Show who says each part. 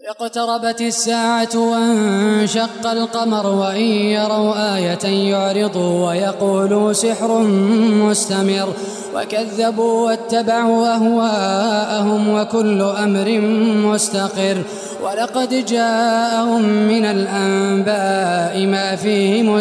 Speaker 1: اقتربت الساعة وانشق القمر وإن يروا آية يعرضوا ويقولوا سحر مستمر وكذبوا واتبعوا أهواءهم وكل أمر مستقر ولقد جاءهم من الأنباء ما فيه